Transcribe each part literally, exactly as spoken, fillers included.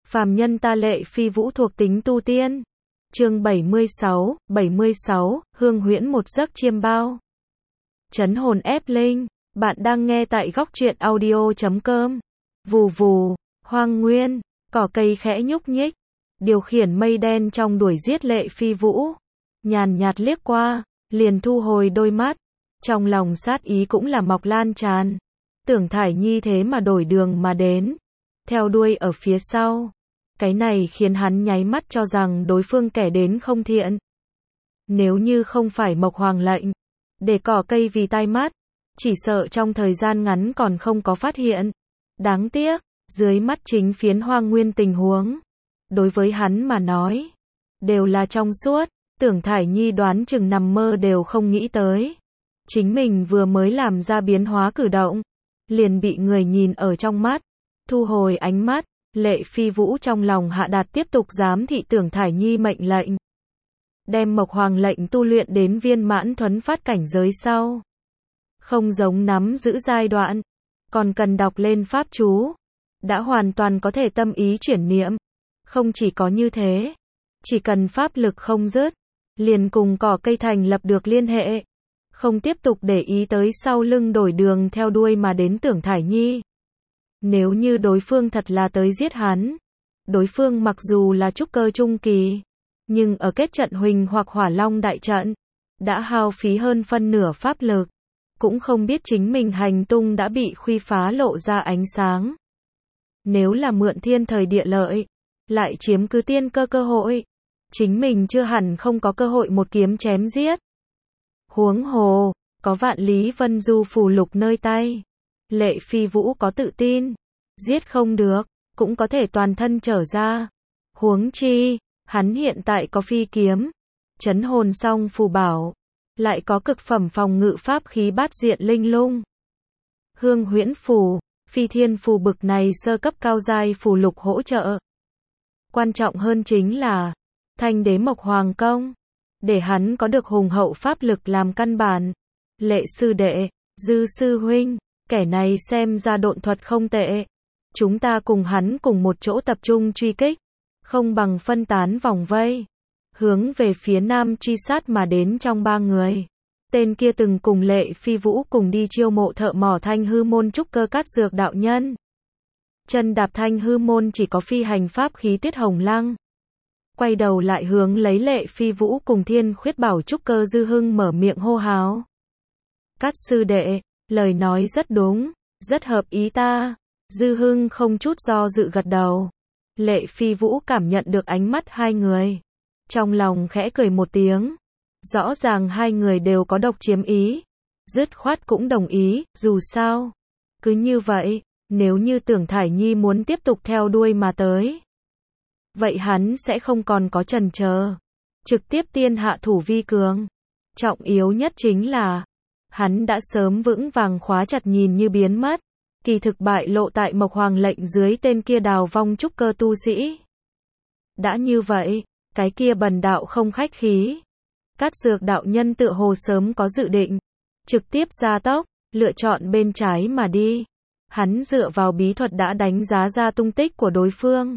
Phàm nhân ta Lệ Phi Vũ thuộc tính tu tiên. Chương bảy mươi sáu, bảy mươi sáu, Hương huyễn một giấc chiêm bao. Trấn hồn ép linh, bạn đang nghe tại góc truyện audio chấm com. Vù vù, hoang nguyên, cỏ cây khẽ nhúc nhích, điều khiển mây đen trong đuổi giết Lệ Phi Vũ. Nhàn nhạt liếc qua, liền thu hồi đôi mắt, trong lòng sát ý cũng là mọc lan tràn. Tưởng Thải Nhi thế mà đổi đường mà đến, theo đuôi ở phía sau. Cái này khiến hắn nháy mắt cho rằng đối phương kẻ đến không thiện. Nếu như không phải Mộc Hoàng lệnh, để cỏ cây vì tai mắt, chỉ sợ trong thời gian ngắn còn không có phát hiện. Đáng tiếc, dưới mắt chính phiến hoang nguyên tình huống, đối với hắn mà nói, đều là trong suốt. Tưởng Thải Nhi đoán chừng nằm mơ đều không nghĩ tới. Chính mình vừa mới làm ra biến hóa cử động, liền bị người nhìn ở trong mắt. Thu hồi ánh mắt, Lệ Phi Vũ trong lòng hạ đạt tiếp tục giám thị Tưởng Thải Nhi mệnh lệnh. Đem Mộc Hoàng lệnh tu luyện đến viên mãn thuấn phát cảnh giới sau. Không giống nắm giữ giai đoạn, còn cần đọc lên pháp chú. Đã hoàn toàn có thể tâm ý chuyển niệm. Không chỉ có như thế, chỉ cần pháp lực không dứt, liền cùng cỏ cây thành lập được liên hệ. Không tiếp tục để ý tới sau lưng đổi đường theo đuôi mà đến Tưởng Thải Nhi. Nếu như đối phương thật là tới giết hắn, đối phương mặc dù là trúc cơ trung kỳ, nhưng ở kết trận huỳnh hoặc hỏa long đại trận, đã hao phí hơn phân nửa pháp lực, cũng không biết chính mình hành tung đã bị khuy phá lộ ra ánh sáng. Nếu là mượn thiên thời địa lợi, lại chiếm cứ tiên cơ cơ hội, chính mình chưa hẳn không có cơ hội một kiếm chém giết. Huống hồ, có vạn lý vân du phù lục nơi tay. Lệ Phi Vũ có tự tin, giết không được, cũng có thể toàn thân trở ra. Huống chi, hắn hiện tại có phi kiếm, trấn hồn song phù bảo, lại có cực phẩm phòng ngự pháp khí bát diện linh lung. Hương huyễn phù, phi thiên phù bực này sơ cấp cao giai phù lục hỗ trợ. Quan trọng hơn chính là, thanh đế Mộc Hoàng công, để hắn có được hùng hậu pháp lực làm căn bản. Lệ sư đệ, Dư sư huynh, kẻ này xem ra độn thuật không tệ. Chúng ta cùng hắn cùng một chỗ tập trung truy kích, không bằng phân tán vòng vây, hướng về phía nam truy sát mà đến. Trong ba người, tên kia từng cùng Lệ Phi Vũ cùng đi chiêu mộ thợ mỏ Thanh Hư môn trúc cơ Cát Dược đạo nhân. Chân đạp Thanh Hư môn chỉ có phi hành pháp khí Tuyết Hồng Lăng. Quay đầu lại hướng lấy Lệ Phi Vũ cùng Thiên Khuyết Bảo trúc cơ Dư Hưng mở miệng hô hào. Cát sư đệ, lời nói rất đúng, rất hợp ý ta. Dư Hưng không chút do dự gật đầu. Lệ Phi Vũ cảm nhận được ánh mắt hai người, trong lòng khẽ cười một tiếng. Rõ ràng hai người đều có độc chiếm ý, dứt khoát cũng đồng ý. Dù sao, cứ như vậy, nếu như Tưởng Thải Nhi muốn tiếp tục theo đuôi mà tới, vậy hắn sẽ không còn có chần chờ, trực tiếp tiên hạ thủ vi cường. Trọng yếu nhất chính là, hắn đã sớm vững vàng khóa chặt nhìn như biến mất, kỳ thực bại lộ tại Mộc Hoàng lệnh dưới tên kia đào vong trúc cơ tu sĩ. Đã như vậy, cái kia bần đạo không khách khí. Cát Dược đạo nhân tựa hồ sớm có dự định, trực tiếp gia tốc, lựa chọn bên trái mà đi. Hắn dựa vào bí thuật đã đánh giá ra tung tích của đối phương,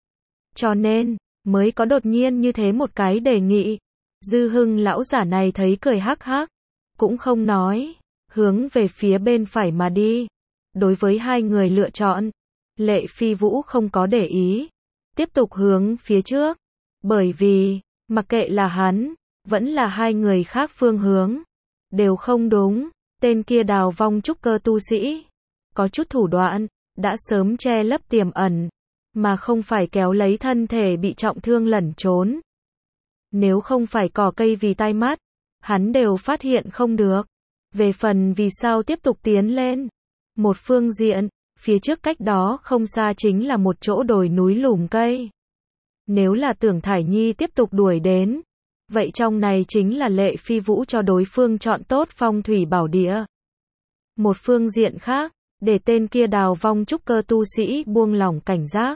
cho nên mới có đột nhiên như thế một cái đề nghị. Dư Hưng lão giả này thấy cười hắc hắc, cũng không nói, hướng về phía bên phải mà đi. Đối với hai người lựa chọn, Lệ Phi Vũ không có để ý, tiếp tục hướng phía trước, bởi vì, mặc kệ là hắn, vẫn là hai người khác phương hướng, đều không đúng. Tên kia đào vong trúc cơ tu sĩ, có chút thủ đoạn, đã sớm che lấp tiềm ẩn, mà không phải kéo lấy thân thể bị trọng thương lẩn trốn. Nếu không phải cỏ cây vì tai mắt, hắn đều phát hiện không được. Về phần vì sao tiếp tục tiến lên, một phương diện, phía trước cách đó không xa chính là một chỗ đồi núi lùm cây. Nếu là Tưởng Thải Nhi tiếp tục đuổi đến, vậy trong này chính là Lệ Phi Vũ cho đối phương chọn tốt phong thủy bảo địa. Một phương diện khác, để tên kia đào vong trúc cơ tu sĩ buông lỏng cảnh giác.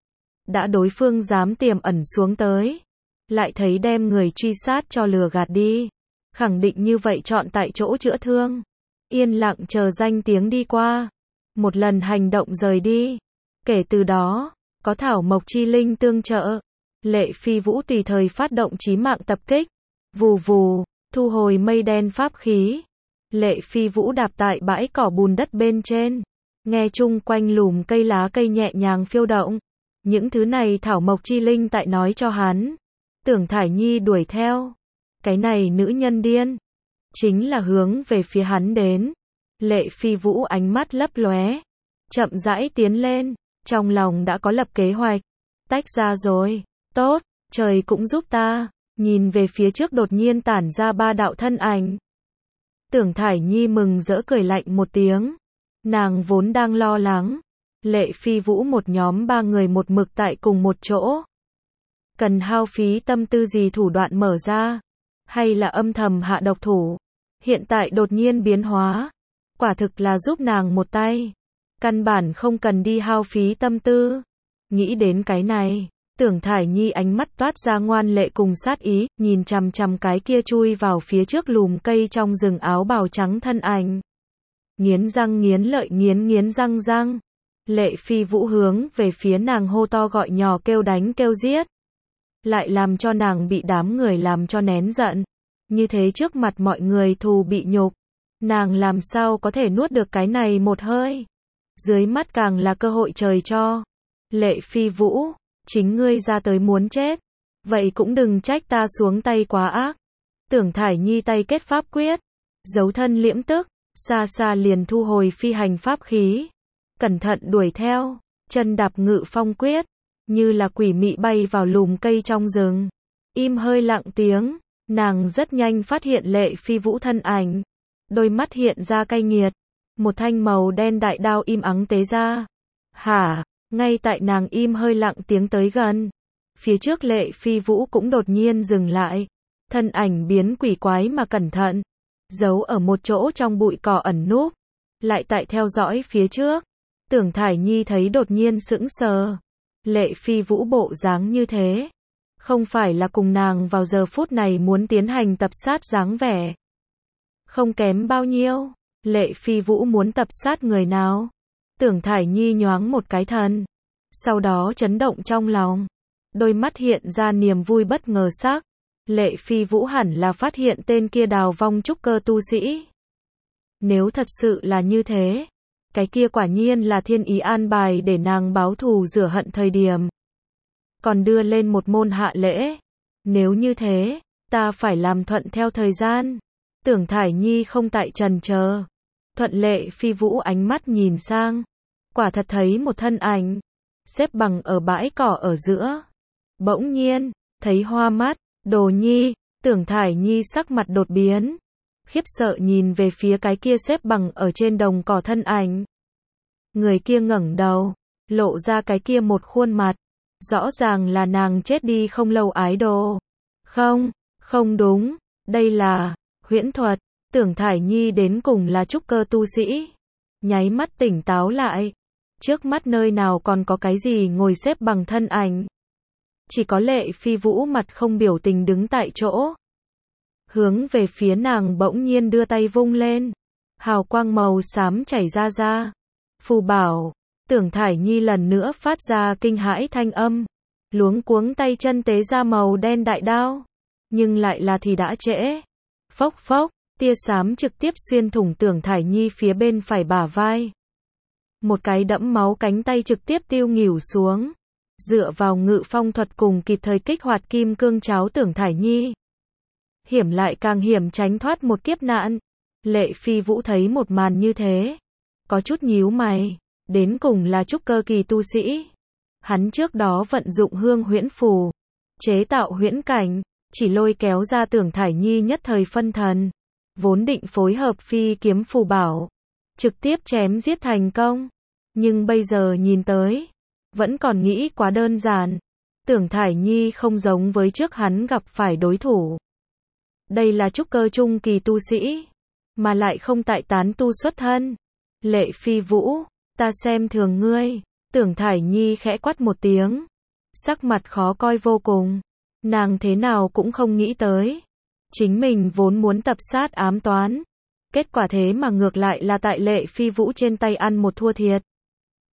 Đã đối phương dám tiềm ẩn xuống tới, lại thấy đem người truy sát cho lừa gạt đi, khẳng định như vậy chọn tại chỗ chữa thương, yên lặng chờ danh tiếng đi qua, một lần hành động rời đi. Kể từ đó, có thảo mộc chi linh tương trợ, Lệ Phi Vũ tùy thời phát động chí mạng tập kích. Vù vù, thu hồi mây đen pháp khí. Lệ Phi Vũ đạp tại bãi cỏ bùn đất bên trên, nghe chung quanh lùm cây lá cây nhẹ nhàng phiêu động. Những thứ này thảo mộc chi linh tại nói cho hắn. Tưởng Thải Nhi đuổi theo. Cái này nữ nhân điên, chính là hướng về phía hắn đến. Lệ Phi Vũ ánh mắt lấp lóe, chậm rãi tiến lên, trong lòng đã có lập kế hoạch. Tách ra rồi, tốt, trời cũng giúp ta. Nhìn về phía trước đột nhiên tản ra ba đạo thân ảnh. Tưởng Thải Nhi mừng rỡ cười lạnh một tiếng. Nàng vốn đang lo lắng. Lệ Phi Vũ một nhóm ba người một mực tại cùng một chỗ. Cần hao phí tâm tư gì thủ đoạn mở ra, hay là âm thầm hạ độc thủ. Hiện tại đột nhiên biến hóa, quả thực là giúp nàng một tay. Căn bản không cần đi hao phí tâm tư. Nghĩ đến cái này, Tưởng Thải Nhi ánh mắt toát ra ngoan lệ cùng sát ý, nhìn chằm chằm cái kia chui vào phía trước lùm cây trong rừng áo bào trắng thân ảnh. Nghiến răng nghiến lợi nghiến nghiến răng răng. Lệ Phi Vũ hướng về phía nàng hô to gọi nhỏ kêu đánh kêu giết. Lại làm cho nàng bị đám người làm cho nén giận. Như thế trước mặt mọi người thù bị nhục. Nàng làm sao có thể nuốt được cái này một hơi. Dưới mắt càng là cơ hội trời cho. Lệ Phi Vũ, chính ngươi ra tới muốn chết. Vậy cũng đừng trách ta xuống tay quá ác. Tưởng Thải Nhi tay kết pháp quyết. Giấu thân liễm tức, xa xa liền thu hồi phi hành pháp khí. Cẩn thận đuổi theo, chân đạp ngự phong quyết. Như là quỷ mị bay vào lùm cây trong rừng. Im hơi lặng tiếng, nàng rất nhanh phát hiện Lệ Phi Vũ thân ảnh. Đôi mắt hiện ra cay nghiệt. Một thanh màu đen đại đao im ắng tế ra. Hả, ngay tại nàng im hơi lặng tiếng tới gần. Phía trước Lệ Phi Vũ cũng đột nhiên dừng lại. Thân ảnh biến quỷ quái mà cẩn thận. Giấu ở một chỗ trong bụi cỏ ẩn núp. Lại tại theo dõi phía trước. Tưởng Thải Nhi thấy đột nhiên sững sờ. Lệ Phi Vũ bộ dáng như thế. Không phải là cùng nàng vào giờ phút này muốn tiến hành tập sát dáng vẻ. Không kém bao nhiêu. Lệ Phi Vũ muốn tập sát người nào? Tưởng Thải Nhi nhoáng một cái thần. Sau đó chấn động trong lòng. Đôi mắt hiện ra niềm vui bất ngờ sắc. Lệ Phi Vũ hẳn là phát hiện tên kia đào vong trúc cơ tu sĩ. Nếu thật sự là như thế, cái kia quả nhiên là thiên ý an bài để nàng báo thù rửa hận thời điểm. Còn đưa lên một môn hạ lễ. Nếu như thế, ta phải làm thuận theo thời gian. Tưởng Thải Nhi không tại trần chờ. Thuận Lệ Phi Vũ ánh mắt nhìn sang. Quả thật thấy một thân ảnh. Xếp bằng ở bãi cỏ ở giữa. Bỗng nhiên, thấy hoa mắt. Đồ Nhi, Tưởng Thải Nhi sắc mặt đột biến. Khiếp sợ nhìn về phía cái kia xếp bằng ở trên đồng cỏ thân ảnh. Người kia ngẩng đầu, lộ ra cái kia một khuôn mặt. Rõ ràng là nàng chết đi không lâu ái đồ. Không, không đúng, đây là huyễn thuật. Tưởng Thải Nhi đến cùng là trúc cơ tu sĩ. Nháy mắt tỉnh táo lại. Trước mắt nơi nào còn có cái gì ngồi xếp bằng thân ảnh. Chỉ có Lệ Phi Vũ mặt không biểu tình đứng tại chỗ. Hướng về phía nàng bỗng nhiên đưa tay vung lên. Hào quang màu xám chảy ra ra. Phù bảo. Tưởng Thải Nhi lần nữa phát ra kinh hãi thanh âm. Luống cuống tay chân tế ra màu đen đại đao. Nhưng lại là thì đã trễ. Phốc phốc, tia xám trực tiếp xuyên thủng Tưởng Thải Nhi phía bên phải bả vai. Một cái đẫm máu cánh tay trực tiếp tiêu nghỉu xuống. Dựa vào ngự phong thuật cùng kịp thời kích hoạt kim cương cháo Tưởng Thải Nhi. Hiểm lại càng hiểm tránh thoát một kiếp nạn. Lệ Phi Vũ thấy một màn như thế. Có chút nhíu mày. Đến cùng là trúc cơ kỳ tu sĩ. Hắn trước đó vận dụng hương huyễn phù. Chế tạo huyễn cảnh. Chỉ lôi kéo ra Tưởng Thải Nhi nhất thời phân thần. Vốn định phối hợp phi kiếm phù bảo. Trực tiếp chém giết thành công. Nhưng bây giờ nhìn tới. Vẫn còn nghĩ quá đơn giản. Tưởng Thải Nhi không giống với trước hắn gặp phải đối thủ. Đây là trúc cơ trung kỳ tu sĩ. Mà lại không tại tán tu xuất thân. Lệ Phi Vũ, ta xem thường ngươi. Tưởng Thải Nhi khẽ quát một tiếng. Sắc mặt khó coi vô cùng. Nàng thế nào cũng không nghĩ tới. Chính mình vốn muốn tập sát ám toán. Kết quả thế mà ngược lại là tại Lệ Phi Vũ trên tay ăn một thua thiệt.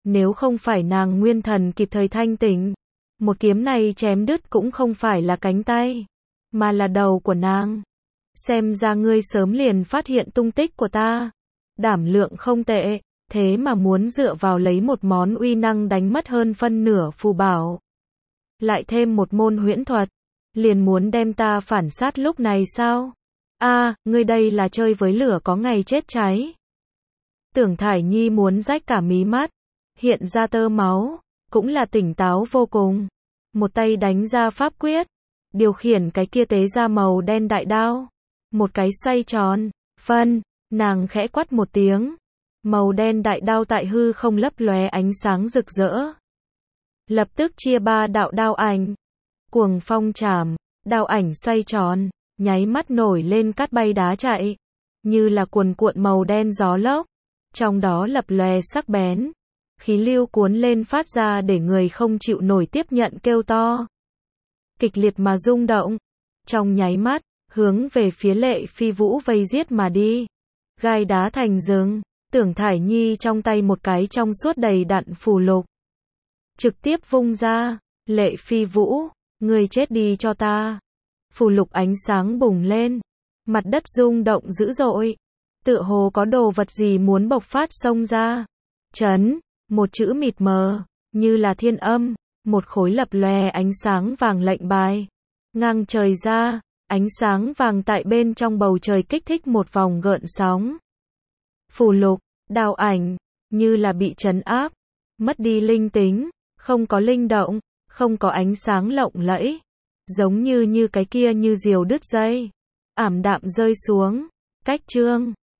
Nếu không phải nàng nguyên thần kịp thời thanh tỉnh, một kiếm này chém đứt cũng không phải là cánh tay, mà là đầu của nàng. Xem ra ngươi sớm liền phát hiện tung tích của ta. Đảm lượng không tệ, thế mà muốn dựa vào lấy một món uy năng đánh mất hơn phân nửa phù bảo. Lại thêm một môn huyễn thuật, liền muốn đem ta phản sát lúc này sao? A, à, ngươi đây là chơi với lửa có ngày chết cháy. Tưởng Thải Nhi muốn rách cả mí mắt, hiện ra tơ máu, cũng là tỉnh táo vô cùng. Một tay đánh ra pháp quyết, điều khiển cái kia tế ra màu đen đại đao. Một cái xoay tròn, phân, nàng khẽ quát một tiếng. Màu đen đại đao tại hư không lấp lóe ánh sáng rực rỡ. Lập tức chia ba đạo đao ảnh. Cuồng phong chạm, đao ảnh xoay tròn, nháy mắt nổi lên cát bay đá chạy, như là cuồn cuộn màu đen gió lốc, trong đó lập lòe sắc bén, khí lưu cuốn lên phát ra để người không chịu nổi tiếp nhận kêu to. Kịch liệt mà rung động, trong nháy mắt, hướng về phía Lệ Phi Vũ vây giết mà đi. Gai đá thành rừng, Tưởng Thải Nhi trong tay một cái trong suốt đầy đặn phù lục. Trực tiếp vung ra, Lệ Phi Vũ, ngươi chết đi cho ta. Phù lục ánh sáng bùng lên, mặt đất rung động dữ dội, tựa hồ có đồ vật gì muốn bộc phát xông ra. Chấn, một chữ mịt mờ, như là thiên âm, một khối lập lòe ánh sáng vàng lệnh bài, ngang trời ra, ánh sáng vàng tại bên trong bầu trời kích thích một vòng gợn sóng. Phù lục, đao ảnh, như là bị trấn áp, mất đi linh tính, không có linh động, không có ánh sáng lộng lẫy, giống như như cái kia như diều đứt dây, ảm đạm rơi xuống. Cách chương